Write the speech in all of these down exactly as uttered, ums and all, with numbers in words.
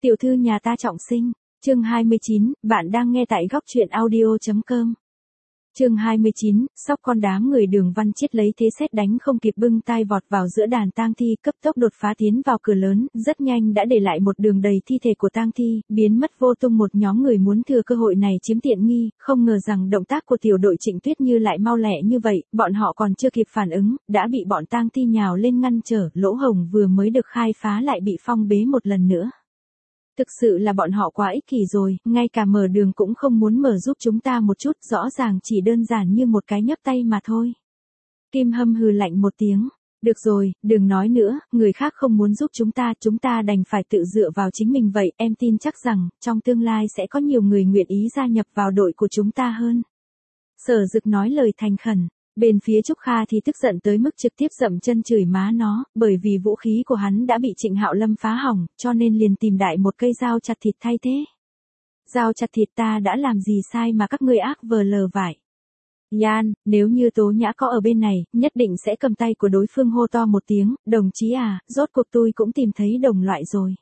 Tiểu thư nhà ta trọng sinh, chương hai mươi chín, bạn đang nghe tại góc truyện audio chấm com. Chương hai mươi chín, sóc con đám người Đường Văn Chiết lấy thế sét đánh không kịp bưng tai vọt vào giữa đàn tang thi, cấp tốc đột phá tiến vào cửa lớn, rất nhanh đã để lại một đường đầy thi thể của tang thi, biến mất vô tung. Một nhóm người muốn thừa cơ hội này chiếm tiện nghi, không ngờ rằng động tác của tiểu đội Trịnh Tuyết Như lại mau lẹ như vậy, bọn họ còn chưa kịp phản ứng, đã bị bọn tang thi nhào lên ngăn trở, lỗ hổng vừa mới được khai phá lại bị phong bế một lần nữa. Thực sự là bọn họ quá ích kỷ rồi, ngay cả mở đường cũng không muốn mở giúp chúng ta một chút, rõ ràng chỉ đơn giản như một cái nhấc tay mà thôi. Kim Hâm hừ lạnh một tiếng, được rồi, đừng nói nữa, người khác không muốn giúp chúng ta, chúng ta đành phải tự dựa vào chính mình vậy, em tin chắc rằng, trong tương lai sẽ có nhiều người nguyện ý gia nhập vào đội của chúng ta hơn. Sở Dực nói lời thành khẩn. Bên phía Trúc Kha thì tức giận tới mức trực tiếp dậm chân chửi má nó, bởi vì vũ khí của hắn đã bị Trịnh Hạo Lâm phá hỏng, cho nên liền tìm đại một cây dao chặt thịt thay thế. Dao chặt thịt ta đã làm gì sai mà các ngươi ác vờ lờ vải. Yan, nếu như Tố Nhã có ở bên này, nhất định sẽ cầm tay của đối phương hô to một tiếng, đồng chí à, rốt cuộc tôi cũng tìm thấy đồng loại rồi.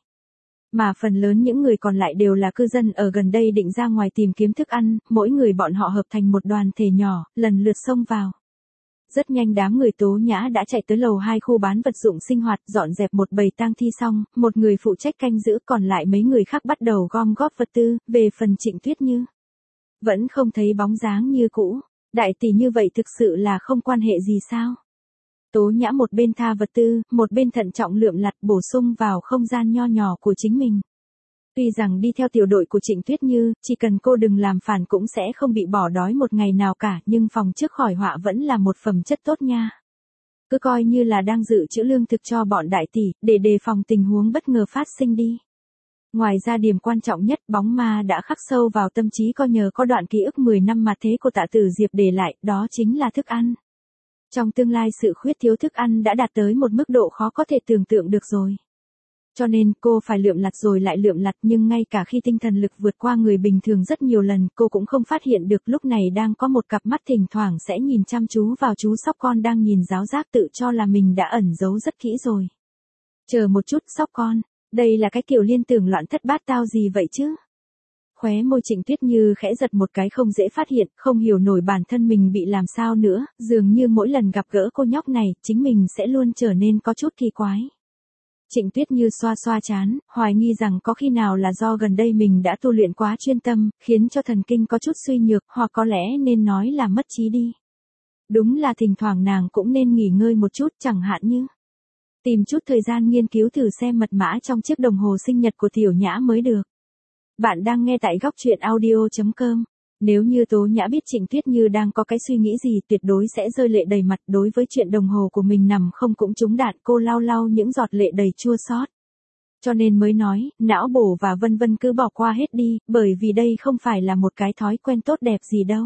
Mà phần lớn những người còn lại đều là cư dân ở gần đây định ra ngoài tìm kiếm thức ăn, mỗi người bọn họ hợp thành một đoàn thể nhỏ, lần lượt xông vào. Rất nhanh đám người Tố Nhã đã chạy tới lầu hai khu bán vật dụng sinh hoạt, dọn dẹp một bầy tang thi xong, một người phụ trách canh giữ, còn lại mấy người khác bắt đầu gom góp vật tư. Về phần Trịnh Tuyết Như, vẫn không thấy bóng dáng như cũ. Đại tỷ như vậy thực sự là không quan hệ gì sao? Tố Nhã một bên tha vật tư, một bên thận trọng lượm lặt bổ sung vào không gian nho nhỏ của chính mình. Tuy rằng đi theo tiểu đội của Trịnh Tuyết Như, chỉ cần cô đừng làm phản cũng sẽ không bị bỏ đói một ngày nào cả, nhưng phòng trước khỏi họa vẫn là một phẩm chất tốt nha. Cứ coi như là đang dự trữ lương thực cho bọn đại tỷ, để đề phòng tình huống bất ngờ phát sinh đi. Ngoài ra điểm quan trọng nhất, bóng ma đã khắc sâu vào tâm trí coi nhờ có đoạn ký ức mười năm mà thế của Tạ Tử Diệp để lại, đó chính là thức ăn. Trong tương lai sự khuyết thiếu thức ăn đã đạt tới một mức độ khó có thể tưởng tượng được rồi. Cho nên cô phải lượm lặt rồi lại lượm lặt, nhưng ngay cả khi tinh thần lực vượt qua người bình thường rất nhiều lần, cô cũng không phát hiện được lúc này đang có một cặp mắt thỉnh thoảng sẽ nhìn chăm chú vào chú sóc con đang nhìn giáo giác, tự cho là mình đã ẩn giấu rất kỹ rồi. Chờ một chút sóc con, đây là cái kiểu liên tưởng loạn thất bát tao gì vậy chứ? Khóe môi Trịnh Tuyết Như khẽ giật một cái, không dễ phát hiện, không hiểu nổi bản thân mình bị làm sao nữa, dường như mỗi lần gặp gỡ cô nhóc này, chính mình sẽ luôn trở nên có chút kỳ quái. Trịnh Tuyết Như xoa xoa trán, hoài nghi rằng có khi nào là do gần đây mình đã tu luyện quá chuyên tâm, khiến cho thần kinh có chút suy nhược, hoặc có lẽ nên nói là mất trí đi. Đúng là thỉnh thoảng nàng cũng nên nghỉ ngơi một chút, chẳng hạn như tìm chút thời gian nghiên cứu thử xem mật mã trong chiếc đồng hồ sinh nhật của Tiểu Nhã mới được. Bạn đang nghe tại góc truyện audio chấm com. Nếu như Tố Nhã biết Trịnh Tuyết Như đang có cái suy nghĩ gì, tuyệt đối sẽ rơi lệ đầy mặt. Đối với chuyện đồng hồ của mình nằm không cũng trúng đạn, cô lau lau những giọt lệ đầy chua xót. Cho nên mới nói, não bổ và vân vân cứ bỏ qua hết đi, bởi vì đây không phải là một cái thói quen tốt đẹp gì đâu.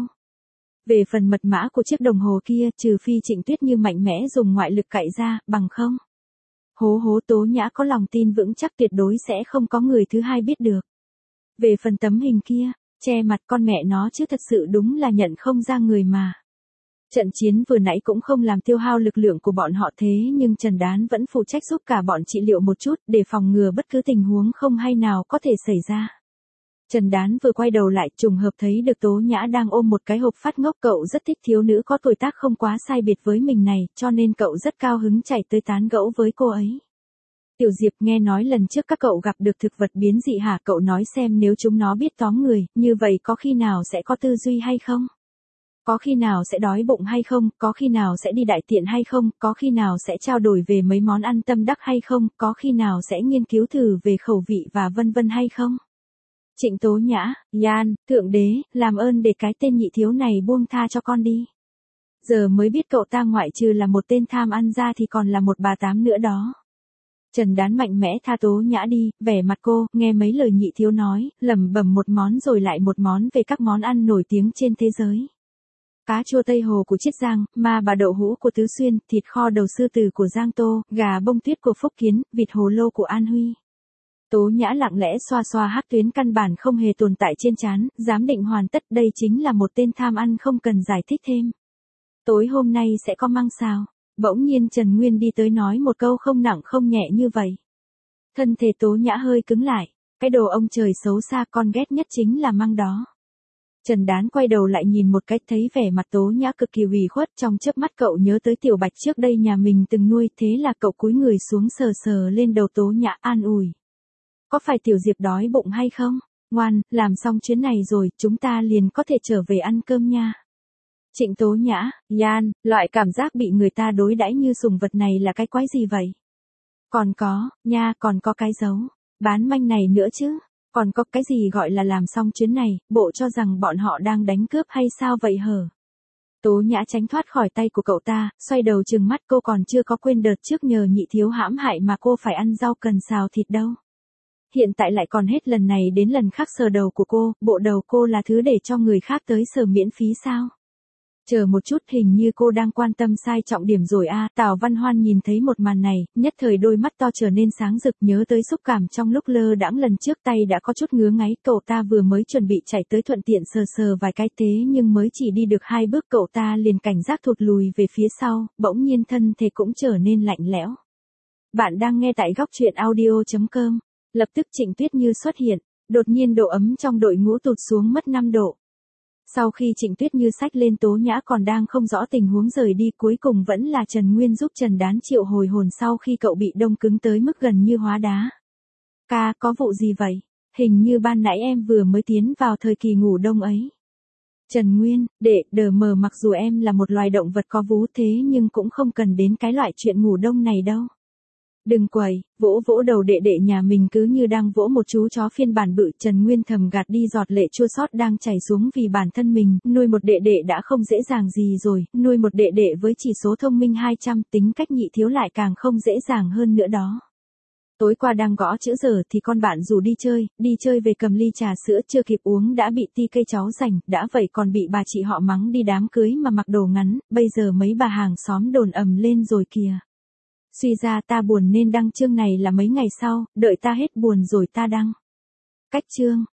Về phần mật mã của chiếc đồng hồ kia, trừ phi Trịnh Tuyết Như mạnh mẽ dùng ngoại lực cạy ra, bằng không. Hố hố Tố Nhã có lòng tin vững chắc tuyệt đối sẽ không có người thứ hai biết được. Về phần tấm hình kia, che mặt con mẹ nó chứ thật sự đúng là nhận không ra người mà. Trận chiến vừa nãy cũng không làm tiêu hao lực lượng của bọn họ, thế nhưng Trần Đán vẫn phụ trách giúp cả bọn trị liệu một chút, để phòng ngừa bất cứ tình huống không hay nào có thể xảy ra. Trần Đán vừa quay đầu lại, trùng hợp thấy được Tố Nhã đang ôm một cái hộp phát ngốc, cậu rất thích thiếu nữ có tuổi tác không quá sai biệt với mình này, cho nên cậu rất cao hứng chạy tới tán gẫu với cô ấy. Tiểu Diệp, nghe nói lần trước các cậu gặp được thực vật biến dị hả? Cậu nói xem, nếu chúng nó biết tóm người, như vậy có khi nào sẽ có tư duy hay không? Có khi nào sẽ đói bụng hay không? Có khi nào sẽ đi đại tiện hay không? Có khi nào sẽ trao đổi về mấy món ăn tâm đắc hay không? Có khi nào sẽ nghiên cứu thử về khẩu vị và vân vân hay không? Trịnh Tố Nhã, Yan, Thượng Đế, làm ơn để cái tên nhị thiếu này buông tha cho con đi. Giờ mới biết cậu ta ngoại trừ là một tên tham ăn ra thì còn là một bà tám nữa đó. Trần Đán mạnh mẽ tha Tố Nhã đi, vẻ mặt cô, nghe mấy lời nhị thiếu nói, lẩm bẩm một món rồi lại một món về các món ăn nổi tiếng trên thế giới. Cá chua Tây Hồ của Chiết Giang, ma bà đậu hũ của Tứ Xuyên, thịt kho đầu sư tử của Giang Tô, gà bông tuyết của Phúc Kiến, vịt hồ lô của An Huy. Tố Nhã lặng lẽ xoa xoa hắc tuyến căn bản không hề tồn tại trên trán, giám định hoàn tất, đây chính là một tên tham ăn không cần giải thích thêm. Tối hôm nay sẽ có măng xào. Bỗng nhiên Trần Nguyên đi tới nói một câu không nặng không nhẹ như vậy. Thân thể Tố Nhã hơi cứng lại. Cái đồ ông trời xấu xa, con ghét nhất chính là măng đó. Trần Đán quay đầu lại nhìn một cái, thấy vẻ mặt Tố Nhã cực kỳ ủy khuất, trong chớp mắt cậu nhớ tới Tiểu Bạch trước đây nhà mình từng nuôi, thế là cậu cúi người xuống sờ sờ lên đầu Tố Nhã an ủi. Có phải Tiểu Diệp đói bụng hay không? Ngoan, làm xong chuyến này rồi, chúng ta liền có thể trở về ăn cơm nha. Trịnh Tố Nhã, Yan, loại cảm giác bị người ta đối đãi như sùng vật này là cái quái gì vậy? Còn có, nha, còn có cái dấu, bán manh này nữa chứ. Còn có cái gì gọi là làm xong chuyến này, bộ cho rằng bọn họ đang đánh cướp hay sao vậy hở? Tố Nhã tránh thoát khỏi tay của cậu ta, xoay đầu trừng mắt, cô còn chưa có quên đợt trước nhờ nhị thiếu hãm hại mà cô phải ăn rau cần xào thịt đâu. Hiện tại lại còn hết lần này đến lần khác sờ đầu của cô, bộ đầu cô là thứ để cho người khác tới sờ miễn phí sao? Chờ một chút, hình như cô đang quan tâm sai trọng điểm rồi a. À. Tào Văn Hoan nhìn thấy một màn này, nhất thời đôi mắt to trở nên sáng rực, nhớ tới xúc cảm trong lúc lơ đãng lần trước tay đã có chút ngứa ngáy, cậu ta vừa mới chuẩn bị chạy tới thuận tiện sờ sờ vài cái thế nhưng mới chỉ đi được hai bước cậu ta liền cảnh giác thụt lùi về phía sau, bỗng nhiên thân thể cũng trở nên lạnh lẽo. Bạn đang nghe tại góc truyện audio chấm com. Lập tức Trịnh Tuyết Như xuất hiện, đột nhiên độ ấm trong đội ngũ tụt xuống mất năm độ. Sau khi Trịnh Tuyết Như xách lên Tố Nhã còn đang không rõ tình huống rời đi, cuối cùng vẫn là Trần Nguyên giúp Trần Đán triệu hồi hồn sau khi cậu bị đông cứng tới mức gần như hóa đá. Ca, có vụ gì vậy? Hình như ban nãy em vừa mới tiến vào thời kỳ ngủ đông ấy. Trần Nguyên, đệ, đờ mờ, mặc dù em là một loài động vật có vú thế nhưng cũng không cần đến cái loại chuyện ngủ đông này đâu. Đừng quẩy, vỗ vỗ đầu đệ đệ nhà mình cứ như đang vỗ một chú chó phiên bản bự. Trần Nguyên thầm gạt đi giọt lệ chua xót đang chảy xuống vì bản thân mình, nuôi một đệ đệ đã không dễ dàng gì rồi, nuôi một đệ đệ với chỉ số thông minh hai trăm, tính cách nhị thiếu lại càng không dễ dàng hơn nữa đó. Tối qua đang gõ chữ giờ thì con bạn rủ đi chơi, đi chơi về cầm ly trà sữa chưa kịp uống đã bị ti cây cháu giành, đã vậy còn bị bà chị họ mắng đi đám cưới mà mặc đồ ngắn, bây giờ mấy bà hàng xóm đồn ầm lên rồi kìa. Suy ra ta buồn nên đăng chương này là mấy ngày sau, đợi ta hết buồn rồi ta đăng. Cách chương.